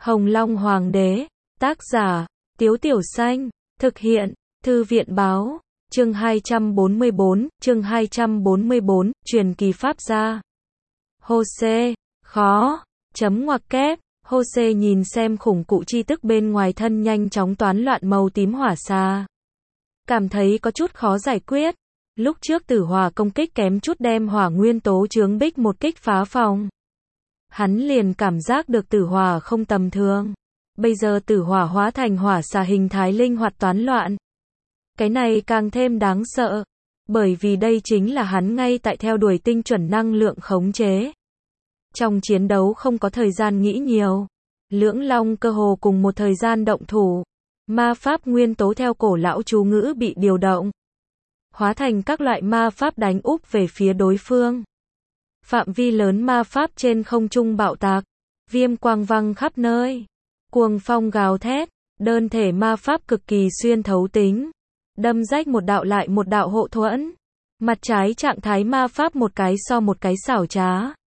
Hồng Long Hoàng đế, tác giả, Tiếu Tiểu Xanh, thực hiện, Thư viện báo, chương 244, truyền kỳ Pháp gia. Hô-xê, khó, chấm ngoặc kép, Hô-xê nhìn xem khủng cụ chi tức bên ngoài thân nhanh chóng toán loạn màu tím hỏa xa. Cảm thấy có chút khó giải quyết. Lúc trước tử hỏa công kích kém chút đem hỏa nguyên tố chướng bích một kích phá phòng. Hắn liền cảm giác được tử hỏa không tầm thường. Bây giờ tử hỏa hóa thành hỏa xà hình thái linh hoạt toán loạn. Cái này càng thêm đáng sợ. Bởi vì đây chính là hắn ngay tại theo đuổi tinh chuẩn năng lượng khống chế. Trong chiến đấu không có thời gian nghĩ nhiều. Lưỡng long cơ hồ cùng một thời gian động thủ. Ma pháp nguyên tố theo cổ lão chú ngữ bị điều động. Hóa thành các loại ma pháp đánh úp về phía đối phương. Phạm vi lớn ma pháp trên không trung bạo tạc. Viêm quang văng khắp nơi. Cuồng phong gào thét. Đơn thể ma pháp cực kỳ xuyên thấu tính. Đâm rách một đạo lại một đạo hộ thuẫn. Mặt trái trạng thái ma pháp một cái so một cái xảo trá.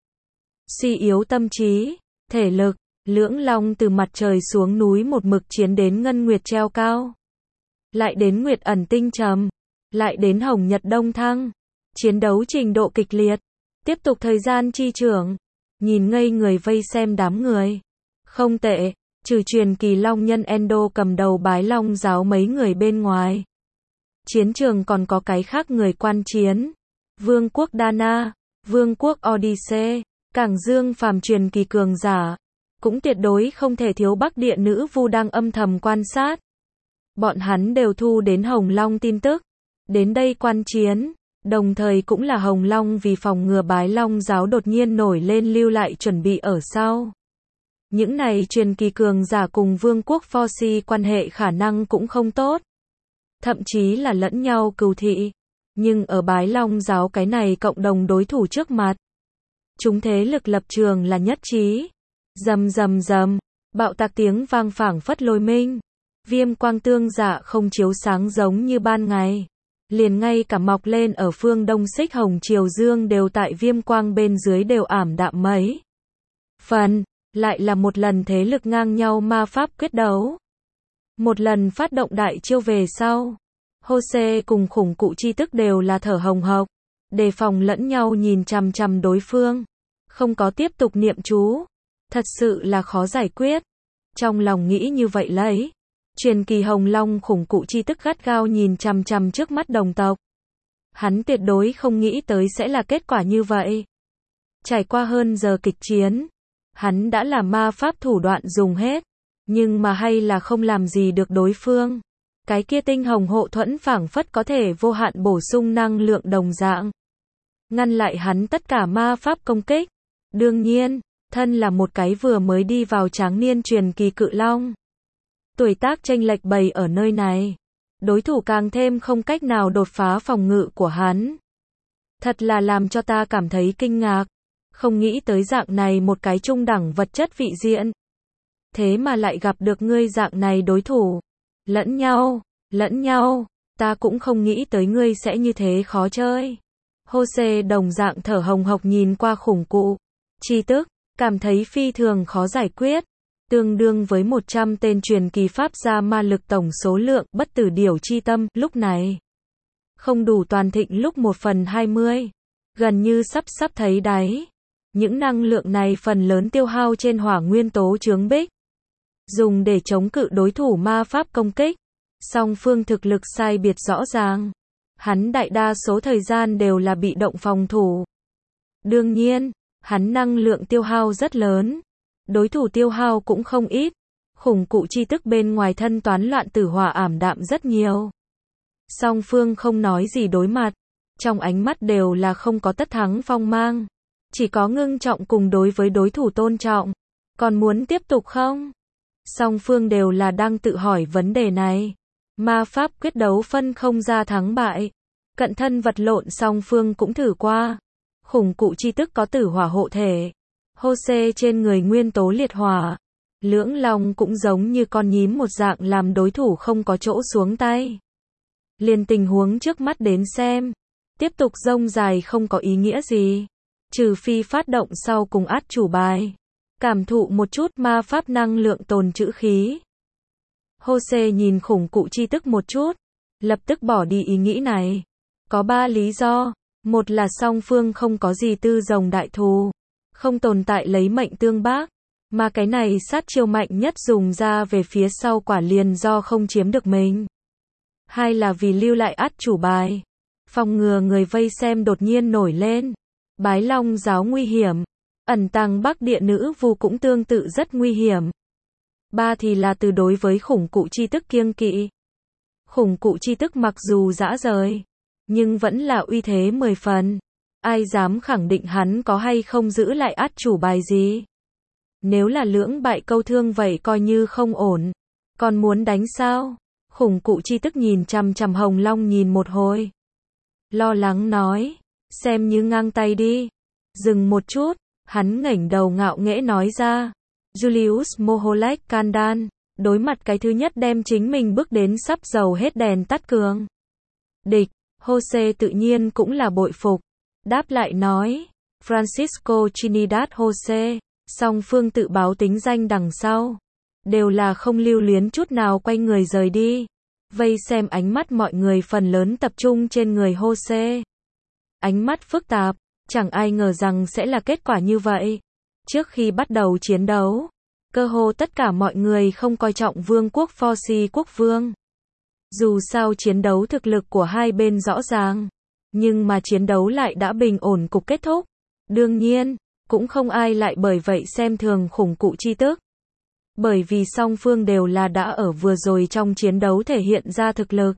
Suy yếu tâm trí, thể lực, lưỡng long từ mặt trời xuống núi một mực chiến đến ngân nguyệt treo cao. Lại đến nguyệt ẩn tinh trầm. Lại đến hồng nhật đông thăng. Chiến đấu trình độ kịch liệt. Tiếp tục thời gian chi trưởng. Nhìn ngây người vây xem đám người. Không tệ, trừ truyền kỳ long nhân Endo cầm đầu bái long giáo mấy người bên ngoài. Chiến trường còn có cái khác người quan chiến. Vương quốc Dana, Vương quốc Odyssey, Cảng Dương phàm truyền kỳ cường giả. Cũng tuyệt đối không thể thiếu Bắc Địa nữ vu đang âm thầm quan sát. Bọn hắn đều thu đến Hồng Long tin tức. Đến đây quan chiến. Đồng thời cũng là Hồng Long vì phòng ngừa bái long giáo đột nhiên nổi lên lưu lại chuẩn bị ở sau. Những này truyền kỳ cường giả cùng Vương quốc Forsi quan hệ khả năng cũng không tốt. Thậm chí là lẫn nhau cừu thị. Nhưng ở bái long giáo cái này cộng đồng đối thủ trước mặt. Chúng thế lực lập trường là nhất trí. Rầm rầm rầm, bạo tạc tiếng vang phảng phất lôi minh. Viêm quang tương dạ không chiếu sáng giống như ban ngày. Liền ngay cả mọc lên ở phương đông xích hồng triều dương đều tại viêm quang bên dưới đều ảm đạm mấy phần. Lại là một lần thế lực ngang nhau ma pháp quyết đấu. Một lần phát động đại chiêu về sau. Hô-xê cùng khủng cụ chi tức đều là thở hồng hộc. Đề phòng lẫn nhau nhìn chằm chằm đối phương. Không có tiếp tục niệm chú. Thật sự là khó giải quyết. Trong lòng nghĩ như vậy lấy. Truyền kỳ Hồng Long khủng cụ chi tức gắt gao nhìn chằm chằm trước mắt đồng tộc. Hắn tuyệt đối không nghĩ tới sẽ là kết quả như vậy. Trải qua hơn giờ kịch chiến. Hắn đã làm ma pháp thủ đoạn dùng hết. Nhưng mà hay là không làm gì được đối phương. Cái kia tinh hồng hộ thuẫn phảng phất có thể vô hạn bổ sung năng lượng đồng dạng. Ngăn lại hắn tất cả ma pháp công kích. Đương nhiên, thân là một cái vừa mới đi vào tráng niên truyền kỳ cự long. Tuổi tác chênh lệch bày ở nơi này. Đối thủ càng thêm không cách nào đột phá phòng ngự của hắn. Thật là làm cho ta cảm thấy kinh ngạc. Không nghĩ tới dạng này một cái trung đẳng vật chất vị diện. Thế mà lại gặp được ngươi dạng này đối thủ. Lẫn nhau, ta cũng không nghĩ tới ngươi sẽ như thế khó chơi. Hô-xê đồng dạng thở hồng hộc nhìn qua khủng cụ chi tức, cảm thấy phi thường khó giải quyết. Tương đương với 100 tên truyền kỳ pháp gia ma lực tổng số lượng bất tử điểu chi tâm lúc này. Không đủ toàn thịnh lúc 1/20. Gần như sắp thấy đáy. Những năng lượng này phần lớn tiêu hao trên hỏa nguyên tố chướng bích. Dùng để chống cự đối thủ ma pháp công kích. Song phương thực lực sai biệt rõ ràng. Hắn đại đa số thời gian đều là bị động phòng thủ. Đương nhiên, hắn năng lượng tiêu hao rất lớn. Đối thủ tiêu hao cũng không ít. Khủng cụ chi tức bên ngoài thân toán loạn tử hỏa ảm đạm rất nhiều. Song phương không nói gì đối mặt. Trong ánh mắt đều là không có tất thắng phong mang. Chỉ có ngưng trọng cùng đối với đối thủ tôn trọng. Còn muốn tiếp tục không? Song phương đều là đang tự hỏi vấn đề này. Ma pháp quyết đấu phân không ra thắng bại. Cận thân vật lộn song phương cũng thử qua. Khủng cụ chi tức có tử hỏa hộ thể. Hô-xê trên người nguyên tố liệt hỏa. Lưỡng long cũng giống như con nhím một dạng làm đối thủ không có chỗ xuống tay. Liền tình huống trước mắt đến xem. Tiếp tục rông dài không có ý nghĩa gì. Trừ phi phát động sau cùng át chủ bài. Cảm thụ một chút ma pháp năng lượng tồn trữ khí. Jose nhìn khủng cụ chi tức một chút, lập tức bỏ đi ý nghĩ này. Có 3 lý do. Một là song phương không có gì tư rồng đại thù, không tồn tại lấy mệnh tương bác, mà cái này sát chiêu mạnh nhất dùng ra về phía sau quả liền do không chiếm được mình. Hai là vì lưu lại át chủ bài, phòng ngừa người vây xem đột nhiên nổi lên. Bái Long giáo nguy hiểm, ẩn tàng Bắc Địa nữ vu cũng tương tự rất nguy hiểm. Ba thì là từ đối với khủng cụ chi tức kiêng kỵ. Khủng cụ chi tức mặc dù dã rời, nhưng vẫn là uy thế 10 phần. Ai dám khẳng định hắn có hay không giữ lại át chủ bài gì? Nếu là lưỡng bại câu thương vậy coi như không ổn. Còn muốn đánh sao? Khủng cụ chi tức nhìn chằm chằm Hồng Long nhìn một hồi. Lo lắng nói, xem như ngang tay đi. Dừng một chút, hắn ngẩng đầu ngạo nghễ nói ra. Julius Moholek Kandan, đối mặt cái thứ nhất đem chính mình bước đến sắp dầu hết đèn tắt cường địch, Jose tự nhiên cũng là bội phục. Đáp lại nói, Francisco Trinidad Jose, song phương tự báo tính danh đằng sau. Đều là không lưu luyến chút nào quay người rời đi. Vây xem ánh mắt mọi người phần lớn tập trung trên người Jose. Ánh mắt phức tạp, chẳng ai ngờ rằng sẽ là kết quả như vậy. Trước khi bắt đầu chiến đấu, cơ hồ tất cả mọi người không coi trọng vương quốc Forci quốc vương. Dù sao chiến đấu thực lực của hai bên rõ ràng, nhưng mà chiến đấu lại đã bình ổn cục kết thúc. Đương nhiên, cũng không ai lại bởi vậy xem thường khủng cụ chi tức. Bởi vì song phương đều là đã ở vừa rồi trong chiến đấu thể hiện ra thực lực.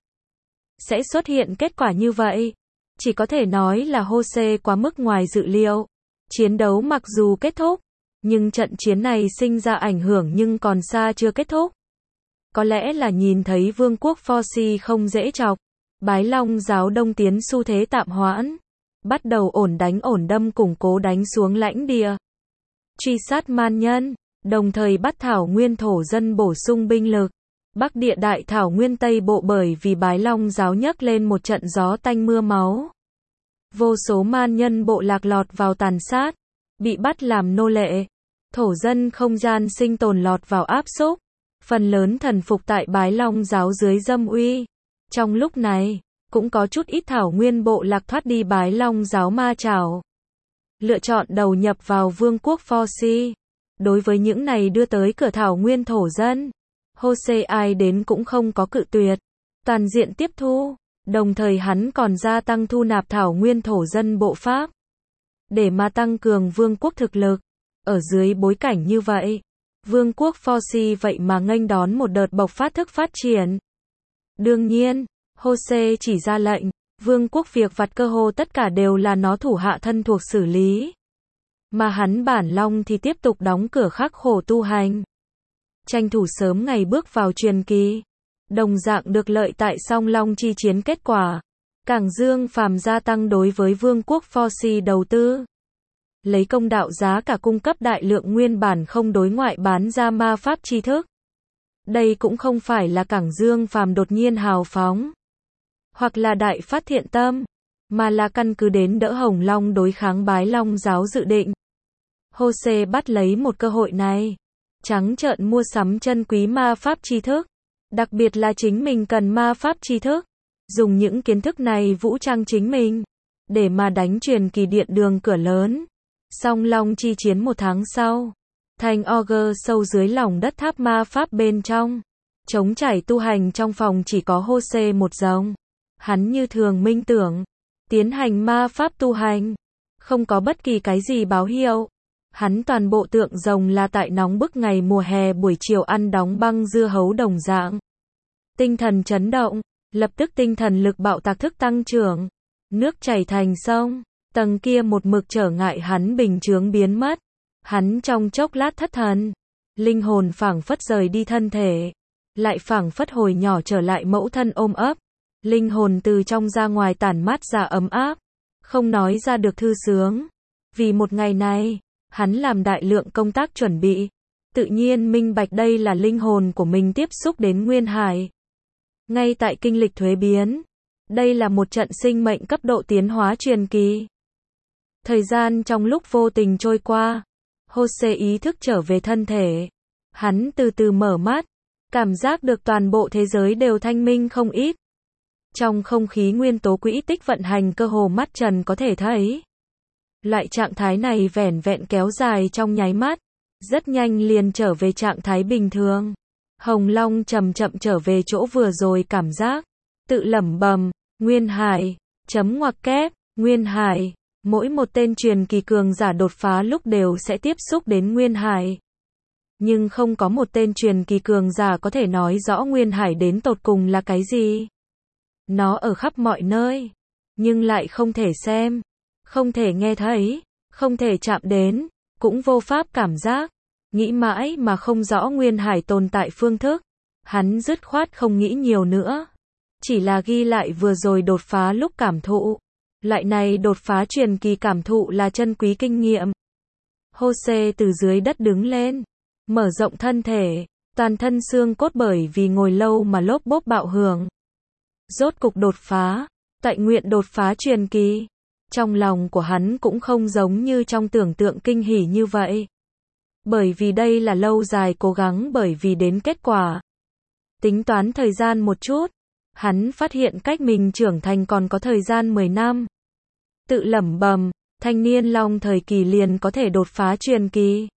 Sẽ xuất hiện kết quả như vậy. Chỉ có thể nói là Jose quá mức ngoài dự liệu. Chiến đấu mặc dù kết thúc, nhưng trận chiến này sinh ra ảnh hưởng nhưng còn xa chưa kết thúc. Có lẽ là nhìn thấy vương quốc Forci không dễ chọc. Bái Long giáo đông tiến xu thế tạm hoãn. Bắt đầu ổn đánh ổn đâm củng cố đánh xuống lãnh địa. Truy sát man nhân, đồng thời bắt thảo nguyên thổ dân bổ sung binh lực. Bắc Địa đại thảo nguyên Tây Bộ bởi vì Bái Long giáo nhấc lên một trận gió tanh mưa máu. Vô số man nhân bộ lạc lọt vào tàn sát, bị bắt làm nô lệ. Thổ dân không gian sinh tồn lọt vào áp xúc. Phần lớn thần phục tại Bái Long giáo dưới dâm uy. Trong lúc này, cũng có chút ít thảo nguyên bộ lạc thoát đi Bái Long giáo ma chảo. Lựa chọn đầu nhập vào vương quốc Forci. Đối với những này đưa tới cửa thảo nguyên thổ dân, Jose ai đến cũng không có cự tuyệt. Toàn diện tiếp thu, đồng thời hắn còn gia tăng thu nạp thảo nguyên thổ dân bộ Pháp. Để mà tăng cường vương quốc thực lực. Ở dưới bối cảnh như vậy, vương quốc Forci vậy mà nghênh đón một đợt bộc phát thức phát triển. Đương nhiên, Jose chỉ ra lệnh, vương quốc việc vặt cơ hồ tất cả đều là nó thủ hạ thân thuộc xử lý. Mà hắn bản long thì tiếp tục đóng cửa khắc khổ tu hành. Tranh thủ sớm ngày bước vào truyền kỳ. Đồng dạng được lợi tại song long chi chiến kết quả. Cảng Dương Phàm gia tăng đối với vương quốc Forci đầu tư. Lấy công đạo giá cả cung cấp đại lượng nguyên bản không đối ngoại bán ra ma pháp tri thức. Đây cũng không phải là Cảng Dương Phàm đột nhiên hào phóng. Hoặc là đại phát thiện tâm. Mà là căn cứ đến đỡ Hồng Long đối kháng Bái Long giáo dự định. Jose bắt lấy một cơ hội này. Trắng trợn mua sắm chân quý ma pháp tri thức. Đặc biệt là chính mình cần ma pháp tri thức. Dùng những kiến thức này vũ trang chính mình. Để mà đánh truyền kỳ điện đường cửa lớn. Song Long chi chiến một tháng sau. Thành Auger sâu dưới lòng đất tháp ma pháp bên trong. Trống trải tu hành trong phòng chỉ có Jose một rồng. Hắn như thường minh tưởng. Tiến hành ma pháp tu hành. Không có bất kỳ cái gì báo hiệu. Hắn toàn bộ tượng rồng là tại nóng bức ngày mùa hè buổi chiều ăn đóng băng dưa hấu đồng dạng. Tinh thần chấn động. Lập tức tinh thần lực bạo tạc thức tăng trưởng. Nước chảy thành sông. Tầng kia một mực trở ngại hắn bình chướng biến mất. Hắn trong chốc lát thất thần. Linh hồn phảng phất rời đi thân thể. Lại phảng phất hồi nhỏ trở lại mẫu thân ôm ấp. Linh hồn từ trong ra ngoài tản mát ra ấm áp. Không nói ra được thư sướng. Vì một ngày này, hắn làm đại lượng công tác chuẩn bị. Tự nhiên minh bạch đây là linh hồn của mình tiếp xúc đến Nguyên Hải. Ngay tại kinh lịch thuế biến. Đây là một trận sinh mệnh cấp độ tiến hóa truyền kỳ. Thời gian trong lúc vô tình trôi qua. Jose ý thức trở về thân thể. Hắn từ từ mở mắt, cảm giác được toàn bộ thế giới đều thanh minh không ít. Trong không khí nguyên tố quỹ tích vận hành cơ hồ mắt trần có thể thấy. Loại trạng thái này vẻn vẹn kéo dài trong nháy mắt, rất nhanh liền trở về trạng thái bình thường. Hồng Long chậm chậm trở về chỗ vừa rồi cảm giác, tự lẩm bẩm, Nguyên Hải, chấm ngoặc kép, Nguyên Hải, mỗi một tên truyền kỳ cường giả đột phá lúc đều sẽ tiếp xúc đến Nguyên Hải. Nhưng không có một tên truyền kỳ cường giả có thể nói rõ Nguyên Hải đến tột cùng là cái gì. Nó ở khắp mọi nơi, nhưng lại không thể xem, không thể nghe thấy, không thể chạm đến, cũng vô pháp cảm giác. Nghĩ mãi mà không rõ Nguyên Hải tồn tại phương thức. Hắn dứt khoát không nghĩ nhiều nữa. Chỉ là ghi lại vừa rồi đột phá lúc cảm thụ. Loại này đột phá truyền kỳ cảm thụ là chân quý kinh nghiệm. Jose từ dưới đất đứng lên, mở rộng thân thể, toàn thân xương cốt bởi vì ngồi lâu mà lốp bốp bạo hưởng. Rốt cục đột phá, tại nguyện đột phá truyền kỳ. Trong lòng của hắn cũng không giống như trong tưởng tượng kinh hỉ như vậy. Bởi vì đây là lâu dài cố gắng bởi vì đến kết quả. Tính toán thời gian một chút, hắn phát hiện cách mình trưởng thành còn có thời gian 10 năm. Tự lẩm bẩm, thanh niên long thời kỳ liền có thể đột phá truyền kỳ.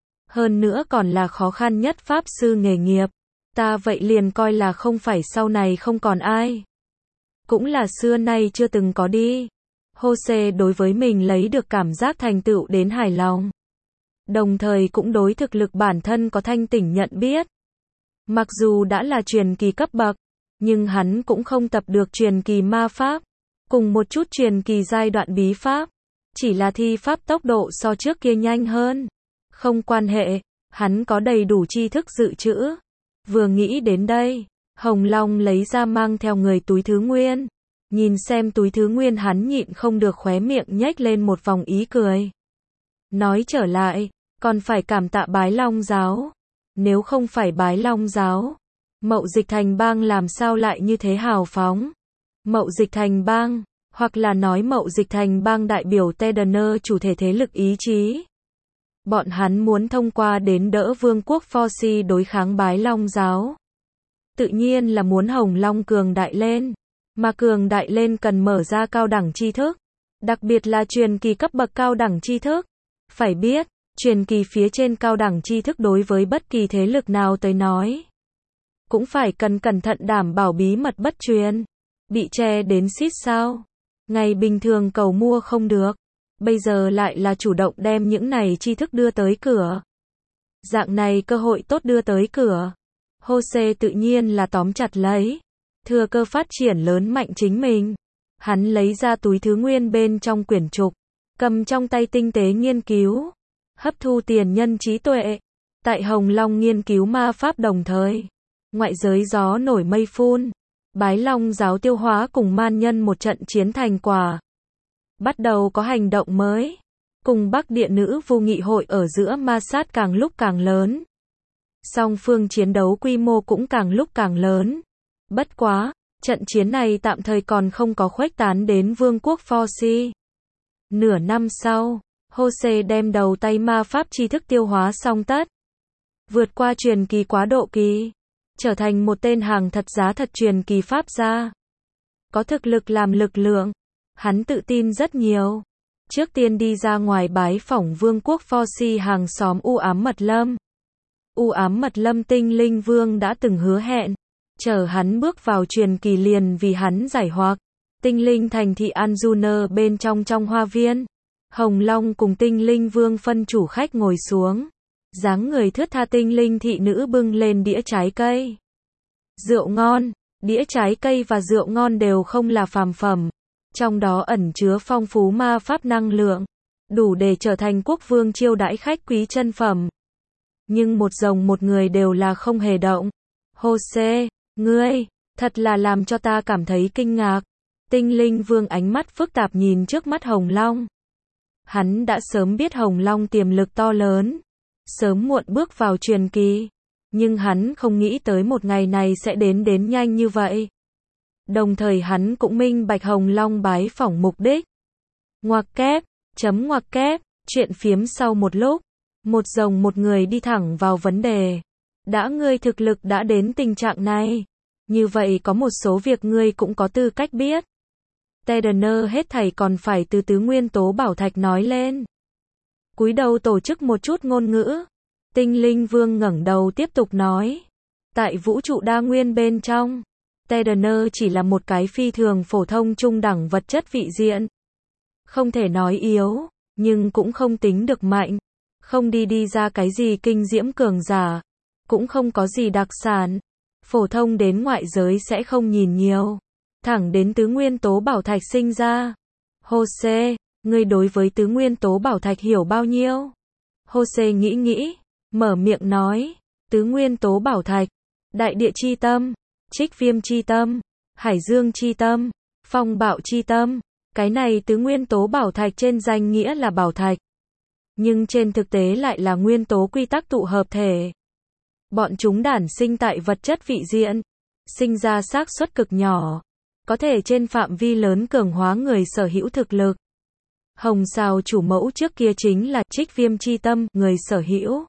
Hơn nữa còn là khó khăn nhất pháp sư nghề nghiệp. Ta vậy liền coi là không phải sau này không còn ai. Cũng là xưa nay chưa từng có đi. Jose đối với mình lấy được cảm giác thành tựu đến hài lòng. Đồng thời cũng đối thực lực bản thân có thanh tỉnh nhận biết. Mặc dù đã là truyền kỳ cấp bậc, nhưng hắn cũng không tập được truyền kỳ ma pháp, cùng một chút truyền kỳ giai đoạn bí pháp, chỉ là thi pháp tốc độ so trước kia nhanh hơn. Không quan hệ, hắn có đầy đủ tri thức dự trữ. Vừa nghĩ đến đây, Hồng Long lấy ra mang theo người túi thứ nguyên. Nhìn xem túi thứ nguyên hắn nhịn không được khóe miệng nhếch lên một vòng ý cười. Nói trở lại, còn phải cảm tạ Bái Long giáo. Nếu không phải Bái Long giáo, Mậu Dịch Thành Bang làm sao lại như thế hào phóng. Mậu Dịch Thành Bang, hoặc là nói Mậu Dịch Thành Bang đại biểu Tedener chủ thể thế lực ý chí. Bọn hắn muốn thông qua đến đỡ vương quốc Forci đối kháng Bái Long giáo. Tự nhiên là muốn Hồng Long cường đại lên. Mà cường đại lên cần mở ra cao đẳng tri thức. Đặc biệt là truyền kỳ cấp bậc cao đẳng tri thức. Phải biết, truyền kỳ phía trên cao đẳng tri thức đối với bất kỳ thế lực nào tới nói. Cũng phải cần cẩn thận đảm bảo bí mật bất truyền. Bị che đến xít sao. Ngày bình thường cầu mua không được. Bây giờ lại là chủ động đem những này tri thức đưa tới cửa. Dạng này cơ hội tốt đưa tới cửa. Jose tự nhiên là tóm chặt lấy. Thừa cơ phát triển lớn mạnh chính mình. Hắn lấy ra túi thứ nguyên bên trong quyển trục. Cầm trong tay tinh tế nghiên cứu. Hấp thu tiền nhân trí tuệ. Tại Hồng Long nghiên cứu ma pháp đồng thời. Ngoại giới gió nổi mây phun. Bái Long giáo tiêu hóa cùng man nhân một trận chiến thành quả. Bắt đầu có hành động mới. Cùng Bắc Địa Nữ Vu nghị hội ở giữa ma sát càng lúc càng lớn. Song phương chiến đấu quy mô cũng càng lúc càng lớn. Bất quá, trận chiến này tạm thời còn không có khuếch tán đến vương quốc Forci. Nửa năm sau, Jose đem đầu tay ma pháp tri thức tiêu hóa xong tất. Vượt qua truyền kỳ quá độ kỳ. Trở thành một tên hàng thật giá thật truyền kỳ pháp gia. Có thực lực làm lực lượng. Hắn tự tin rất nhiều. Trước tiên đi ra ngoài bái phỏng vương quốc Forci hàng xóm u ám mật lâm. U ám mật lâm tinh linh vương đã từng hứa hẹn. Chờ hắn bước vào truyền kỳ liền vì hắn giải hoặc. Tinh linh thành thị Anjuner bên trong hoa viên. Hồng Long cùng tinh linh vương phân chủ khách ngồi xuống. Dáng người thướt tha tinh linh thị nữ bưng lên đĩa trái cây. Rượu ngon, đĩa trái cây và rượu ngon đều không là phàm phẩm. Trong đó ẩn chứa phong phú ma pháp năng lượng. Đủ để trở thành quốc vương chiêu đãi khách quý chân phẩm. Nhưng một rồng một người đều là không hề động. Jose, ngươi, thật là làm cho ta cảm thấy kinh ngạc. Tinh linh vương ánh mắt phức tạp nhìn trước mắt Hồng Long. Hắn đã sớm biết Hồng Long tiềm lực to lớn. Sớm muộn bước vào truyền kỳ. Nhưng hắn không nghĩ tới một ngày này sẽ đến nhanh như vậy. Đồng thời hắn cũng minh bạch Hồng Long bái phỏng mục đích. Ngoặc kép, chấm ngoặc kép, chuyện phiếm sau một lúc. Một rồng một người đi thẳng vào vấn đề. Đã ngươi thực lực đã đến tình trạng này, như vậy có một số việc ngươi cũng có tư cách biết. Tedener hết thảy còn phải từ tứ nguyên tố bảo thạch nói lên. Cúi đầu tổ chức một chút ngôn ngữ. Tinh linh vương ngẩng đầu tiếp tục nói. Tại vũ trụ đa nguyên bên trong, Tedener chỉ là một cái phi thường phổ thông trung đẳng vật chất vị diện. Không thể nói yếu, nhưng cũng không tính được mạnh. Không đi ra cái gì kinh diễm cường giả. Cũng không có gì đặc sản. Phổ thông đến ngoại giới sẽ không nhìn nhiều. Thẳng đến tứ nguyên tố bảo thạch sinh ra. Jose, ngươi đối với tứ nguyên tố bảo thạch hiểu bao nhiêu? Jose nghĩ, mở miệng nói. Tứ nguyên tố bảo thạch, đại địa chi tâm, trích viêm chi tâm, hải dương chi tâm, phong bạo chi tâm. Cái này tứ nguyên tố bảo thạch trên danh nghĩa là bảo thạch. Nhưng trên thực tế lại là nguyên tố quy tắc tụ hợp thể. Bọn chúng đản sinh tại vật chất vị diện, sinh ra xác suất cực nhỏ, có thể trên phạm vi lớn cường hóa người sở hữu thực lực. Hồng Sào chủ mẫu trước kia chính là trích viêm chi tâm, người sở hữu.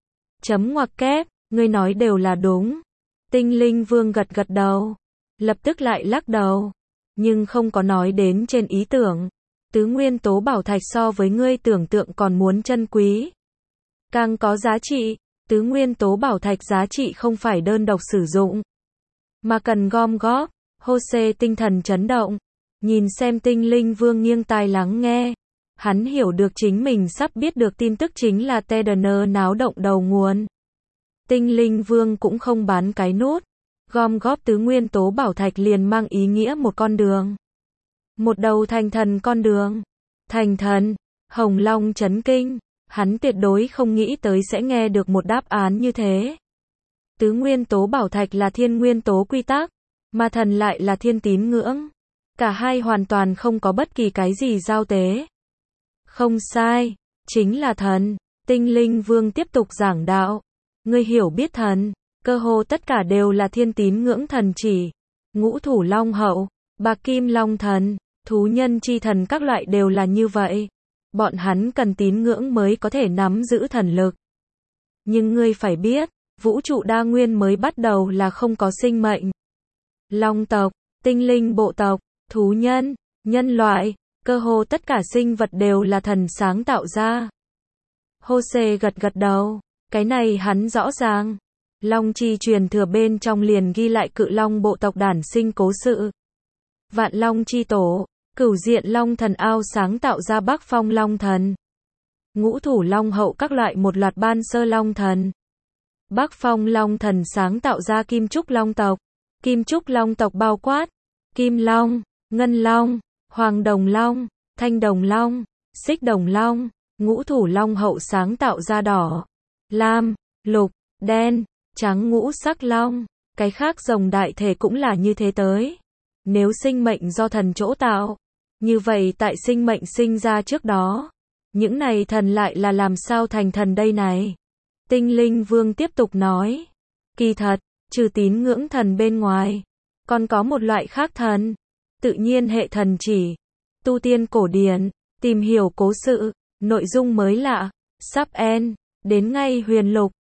Chấm ngoặc kép, ngươi nói đều là đúng. Tinh linh vương gật đầu, lập tức lại lắc đầu, nhưng không có nói đến trên ý tưởng. Tứ nguyên tố bảo thạch so với ngươi tưởng tượng còn muốn chân quý, càng có giá trị. Tứ nguyên tố bảo thạch giá trị không phải đơn độc sử dụng, mà cần gom góp. Jose tinh thần chấn động, nhìn xem tinh linh vương nghiêng tai lắng nghe. Hắn hiểu được chính mình sắp biết được tin tức chính là Tedener náo động đầu nguồn. Tinh linh vương cũng không bán cái nút. Gom góp tứ nguyên tố bảo thạch liền mang ý nghĩa một con đường. Một đầu thành thần con đường. Thành thần, Hồng Long chấn kinh. Hắn tuyệt đối không nghĩ tới sẽ nghe được một đáp án như thế. Tứ nguyên tố bảo thạch là thiên nguyên tố quy tắc, mà thần lại là thiên tín ngưỡng. Cả hai hoàn toàn không có bất kỳ cái gì giao tế. Không sai, chính là thần. Tinh linh vương tiếp tục giảng đạo. Ngươi hiểu biết thần, cơ hồ tất cả đều là thiên tín ngưỡng thần chỉ. Ngũ thủ long hậu, bạc kim long thần, thú nhân chi thần các loại đều là như vậy. Bọn hắn cần tín ngưỡng mới có thể nắm giữ thần lực. Nhưng ngươi phải biết, vũ trụ đa nguyên mới bắt đầu là không có sinh mệnh. Long tộc, tinh linh bộ tộc, thú nhân, nhân loại, cơ hồ tất cả sinh vật đều là thần sáng tạo ra. Jose gật đầu, cái này hắn rõ ràng. Long chi truyền thừa bên trong liền ghi lại cự long bộ tộc đản sinh cố sự. Vạn long chi tổ, cửu diện long thần ao sáng tạo ra Bắc Phong long thần. Ngũ thủ long hậu các loại một loạt ban sơ long thần. Bắc Phong long thần sáng tạo ra Kim Trúc long tộc. Kim Trúc long tộc bao quát Kim Long, Ngân Long, Hoàng Đồng Long, Thanh Đồng Long, Xích Đồng Long. Ngũ thủ long hậu sáng tạo ra đỏ, lam, lục, đen, trắng ngũ sắc long. Cái khác rồng đại thể cũng là như thế tới. Nếu sinh mệnh do thần chỗ tạo, như vậy tại sinh mệnh sinh ra trước đó, những này thần lại là làm sao thành thần đây này? Tinh linh vương tiếp tục nói. Kỳ thật, trừ tín ngưỡng thần bên ngoài, còn có một loại khác thần. Tự nhiên hệ thần chỉ. Tu tiên cổ điển, tìm hiểu cố sự, nội dung mới lạ, sắp end, đến ngay huyền lục.